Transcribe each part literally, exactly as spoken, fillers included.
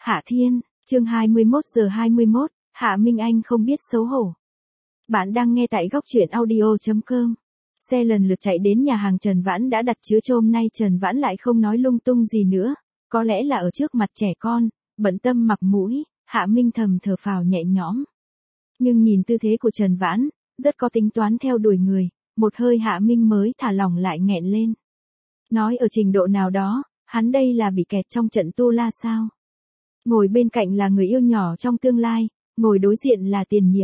Hạ Thiên, chương hai mươi mốt giờ hai mươi mốt, Hạ Minh Anh không biết xấu hổ. Bạn đang nghe tại góc truyện audio chấm com. Xe lần lượt chạy đến nhà hàng Trần Vãn đã đặt chứa hôm nay Trần Vãn lại không nói lung tung gì nữa, có lẽ là ở trước mặt trẻ con, bận tâm mặc mũi, Hạ Minh thầm thở phào nhẹ nhõm. Nhưng nhìn tư thế của Trần Vãn, rất có tính toán theo đuổi người, một hơi Hạ Minh mới thả lỏng lại nghẹn lên. Nói ở trình độ nào đó, hắn đây là bị kẹt trong trận tu la sao? Ngồi bên cạnh là người yêu nhỏ trong tương lai, ngồi đối diện là tiền nhiệm.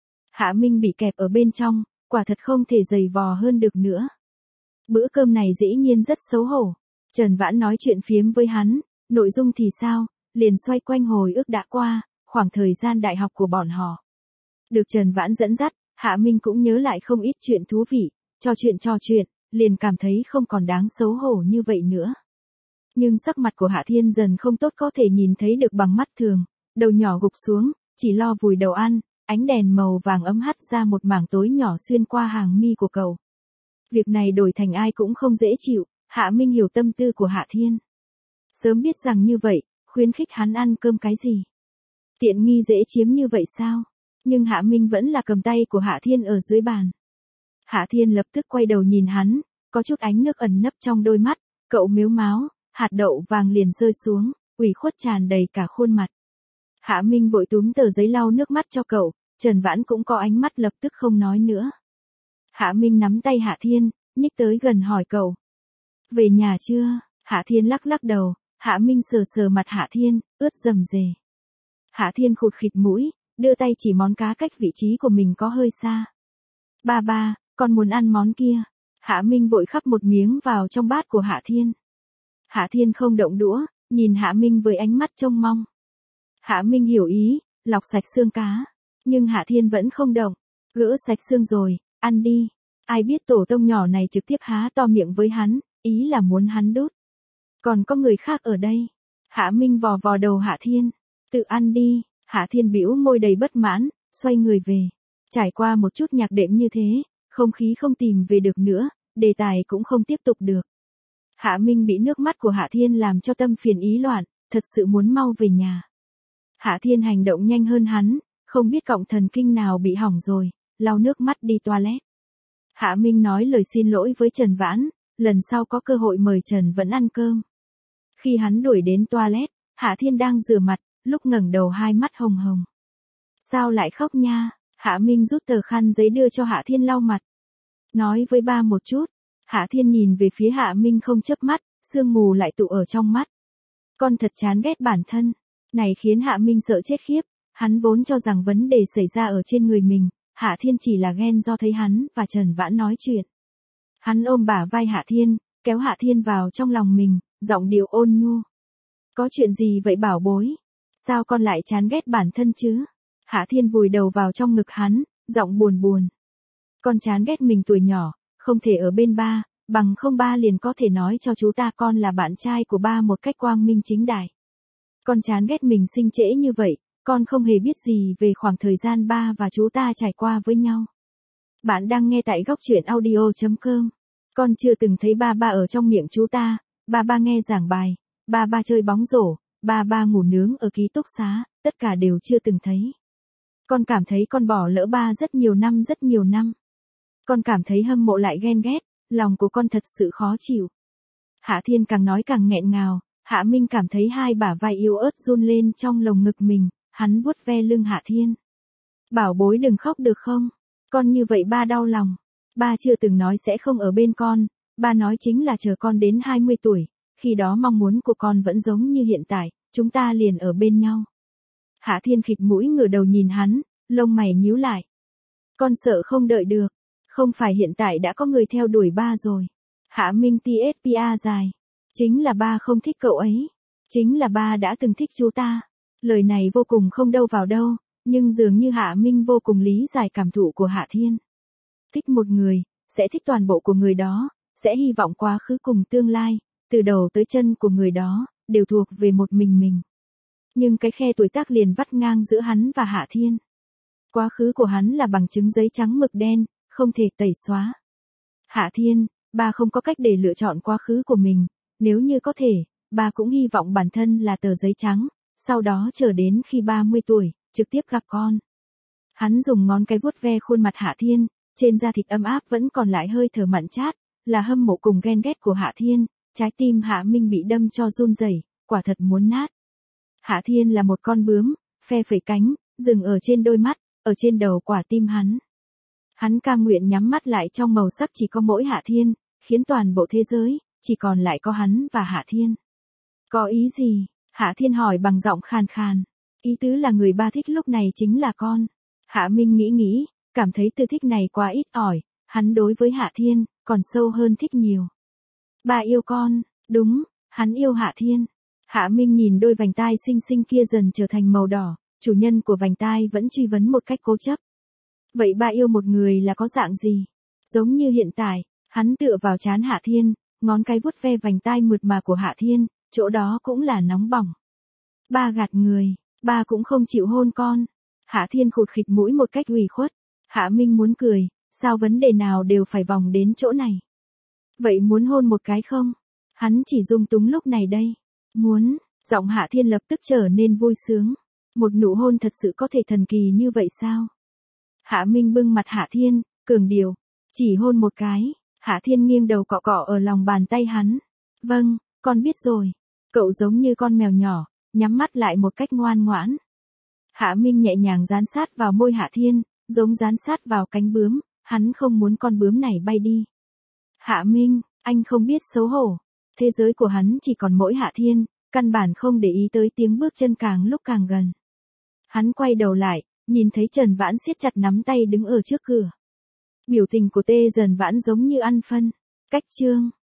Hạ Minh bị kẹp ở bên trong, quả thật không thể giày vò hơn được nữa. Bữa cơm này dĩ nhiên rất xấu hổ. Trần Vãn nói chuyện phiếm với hắn, nội dung thì sao, liền xoay quanh hồi ức đã qua, khoảng thời gian đại học của bọn họ. Được Trần Vãn dẫn dắt, Hạ Minh cũng nhớ lại không ít chuyện thú vị, trò chuyện trò chuyện, liền cảm thấy không còn đáng xấu hổ như vậy nữa. Nhưng sắc mặt của Hạ Thiên dần không tốt có thể nhìn thấy được bằng mắt thường, đầu nhỏ gục xuống, chỉ lo vùi đầu ăn, ánh đèn màu vàng ấm hắt ra một mảng tối nhỏ xuyên qua hàng mi của cậu. Việc này đổi thành ai cũng không dễ chịu, Hạ Minh hiểu tâm tư của Hạ Thiên. Sớm biết rằng như vậy, khuyến khích hắn ăn cơm cái gì. Tiện nghi dễ chiếm như vậy sao? Nhưng Hạ Minh vẫn là cầm tay của Hạ Thiên ở dưới bàn. Hạ Thiên lập tức quay đầu nhìn hắn, có chút ánh nước ẩn nấp trong đôi mắt, cậu mếu máo, hạt đậu vàng liền rơi xuống, ủy khuất tràn đầy cả khuôn mặt. Hạ Minh vội túm tờ giấy lau nước mắt cho cậu, Trần Vãn cũng có ánh mắt lập tức không nói nữa. Hạ Minh nắm tay Hạ Thiên, nhích tới gần hỏi cậu. Về nhà chưa? Hạ Thiên lắc lắc đầu, Hạ Minh sờ sờ mặt Hạ Thiên, ướt rầm rề. Hạ Thiên khụt khịt mũi, đưa tay chỉ món cá cách vị trí của mình có hơi xa. Ba ba, con muốn ăn món kia. Hạ Minh vội khắp một miếng vào trong bát của Hạ Thiên. Hạ Thiên không động đũa, nhìn Hạ Minh với ánh mắt trông mong. Hạ Minh hiểu ý, lọc sạch xương cá. Nhưng Hạ Thiên vẫn không động. Gỡ sạch xương rồi, ăn đi. Ai biết tổ tông nhỏ này trực tiếp há to miệng với hắn, ý là muốn hắn đút. Còn có người khác ở đây. Hạ Minh vò vò đầu Hạ Thiên. Tự ăn đi. Hạ Thiên bĩu môi đầy bất mãn, xoay người về. Trải qua một chút nhạc đệm như thế, không khí không tìm về được nữa, đề tài cũng không tiếp tục được. Hạ Minh bị nước mắt của Hạ Thiên làm cho tâm phiền ý loạn, thật sự muốn mau về nhà. Hạ Thiên hành động nhanh hơn hắn, không biết cọng thần kinh nào bị hỏng rồi, lau nước mắt đi toilet. Hạ Minh nói lời xin lỗi với Trần Vãn, lần sau có cơ hội mời Trần Vẫn ăn cơm. Khi hắn đuổi đến toilet, Hạ Thiên đang rửa mặt, lúc ngẩng đầu hai mắt hồng hồng. Sao lại khóc nha? Hạ Minh rút tờ khăn giấy đưa cho Hạ Thiên lau mặt. Nói với ba một chút. Hạ Thiên nhìn về phía Hạ Minh không chớp mắt, sương mù lại tụ ở trong mắt. Con thật chán ghét bản thân. Này khiến Hạ Minh sợ chết khiếp, hắn vốn cho rằng vấn đề xảy ra ở trên người mình, Hạ Thiên chỉ là ghen do thấy hắn và Trần Vãn nói chuyện. Hắn ôm bả vai Hạ Thiên, kéo Hạ Thiên vào trong lòng mình, giọng điệu ôn nhu. Có chuyện gì vậy bảo bối? Sao con lại chán ghét bản thân chứ? Hạ Thiên vùi đầu vào trong ngực hắn, giọng buồn buồn. Con chán ghét mình tuổi nhỏ, không thể ở bên ba, bằng không ba liền có thể nói cho chú ta con là bạn trai của ba một cách quang minh chính đại. Con chán ghét mình sinh trễ như vậy, con không hề biết gì về khoảng thời gian ba và chú ta trải qua với nhau. Bạn đang nghe tại góc truyện audio chấm com. Con chưa từng thấy ba ba ở trong miệng chú ta, ba ba nghe giảng bài, ba ba chơi bóng rổ, ba ba ngủ nướng ở ký túc xá, tất cả đều chưa từng thấy. Con cảm thấy con bỏ lỡ ba rất nhiều năm rất nhiều năm. Con cảm thấy hâm mộ lại ghen ghét, lòng của con thật sự khó chịu. Hạ Thiên càng nói càng nghẹn ngào, Hạ Minh cảm thấy hai bả vai yếu ớt run lên trong lồng ngực mình, hắn vuốt ve lưng Hạ Thiên. Bảo bối đừng khóc được không? Con như vậy ba đau lòng. Ba chưa từng nói sẽ không ở bên con, ba nói chính là chờ con đến hai mươi tuổi, khi đó mong muốn của con vẫn giống như hiện tại, chúng ta liền ở bên nhau. Hạ Thiên khịt mũi ngửa đầu nhìn hắn, lông mày nhíu lại. Con sợ không đợi được, không phải hiện tại đã có người theo đuổi ba rồi. Hạ Minh tê ét pê a dài. Chính là ba không thích cậu ấy. Chính là ba đã từng thích chú ta. Lời này vô cùng không đâu vào đâu, nhưng dường như Hạ Minh vô cùng lý giải cảm thụ của Hạ Thiên. Thích một người, sẽ thích toàn bộ của người đó, sẽ hy vọng quá khứ cùng tương lai, từ đầu tới chân của người đó, đều thuộc về một mình mình. Nhưng cái khe tuổi tác liền vắt ngang giữa hắn và Hạ Thiên. Quá khứ của hắn là bằng chứng giấy trắng mực đen, không thể tẩy xóa. Hạ Thiên, ba không có cách để lựa chọn quá khứ của mình, nếu như có thể, ba cũng hy vọng bản thân là tờ giấy trắng, sau đó chờ đến khi ba mươi tuổi, trực tiếp gặp con. Hắn dùng ngón cái vuốt ve khuôn mặt Hạ Thiên, trên da thịt ấm áp vẫn còn lại hơi thở mặn chát, là hâm mộ cùng ghen ghét của Hạ Thiên, trái tim Hạ Minh bị đâm cho run rẩy, quả thật muốn nát. Hạ Thiên là một con bướm, phe phẩy cánh, dừng ở trên đôi mắt, ở trên đầu quả tim hắn. Hắn cam nguyện nhắm mắt lại trong màu sắc chỉ có mỗi Hạ Thiên, khiến toàn bộ thế giới, chỉ còn lại có hắn và Hạ Thiên. Có ý gì? Hạ Thiên hỏi bằng giọng khàn khàn. Ý tứ là người ba thích lúc này chính là con. Hạ Minh nghĩ nghĩ, cảm thấy từ thích này quá ít ỏi, hắn đối với Hạ Thiên, còn sâu hơn thích nhiều. Ba yêu con, đúng, hắn yêu Hạ Thiên. Hạ Minh nhìn đôi vành tai xinh xinh kia dần trở thành màu đỏ, chủ nhân của vành tai vẫn truy vấn một cách cố chấp. Vậy ba yêu một người là có dạng gì? Giống như hiện tại, hắn tựa vào trán Hạ Thiên, ngón cái vuốt ve vành tai mượt mà của Hạ Thiên, chỗ đó cũng là nóng bỏng. Ba gạt người, ba cũng không chịu hôn con. Hạ Thiên khụt khịt mũi một cách ủy khuất. Hạ Minh muốn cười, sao vấn đề nào đều phải vòng đến chỗ này. Vậy muốn hôn một cái không? Hắn chỉ dung túng lúc này đây. Muốn, giọng Hạ Thiên lập tức trở nên vui sướng. Một nụ hôn thật sự có thể thần kỳ như vậy sao? Hạ Minh bưng mặt Hạ Thiên, cường điệu, chỉ hôn một cái. Hạ Thiên nghiêng đầu cọ cọ ở lòng bàn tay hắn. Vâng, con biết rồi. Cậu giống như con mèo nhỏ, nhắm mắt lại một cách ngoan ngoãn. Hạ Minh nhẹ nhàng dán sát vào môi Hạ Thiên, giống dán sát vào cánh bướm, hắn không muốn con bướm này bay đi. Hạ Minh, anh không biết xấu hổ. Thế giới của hắn chỉ còn mỗi Hạ Thiên, căn bản không để ý tới tiếng bước chân càng lúc càng gần. Hắn quay đầu lại, nhìn thấy Trần Vãn siết chặt nắm tay đứng ở trước cửa. Biểu tình của Tê Dần Vãn giống như ăn phân. Cách chương.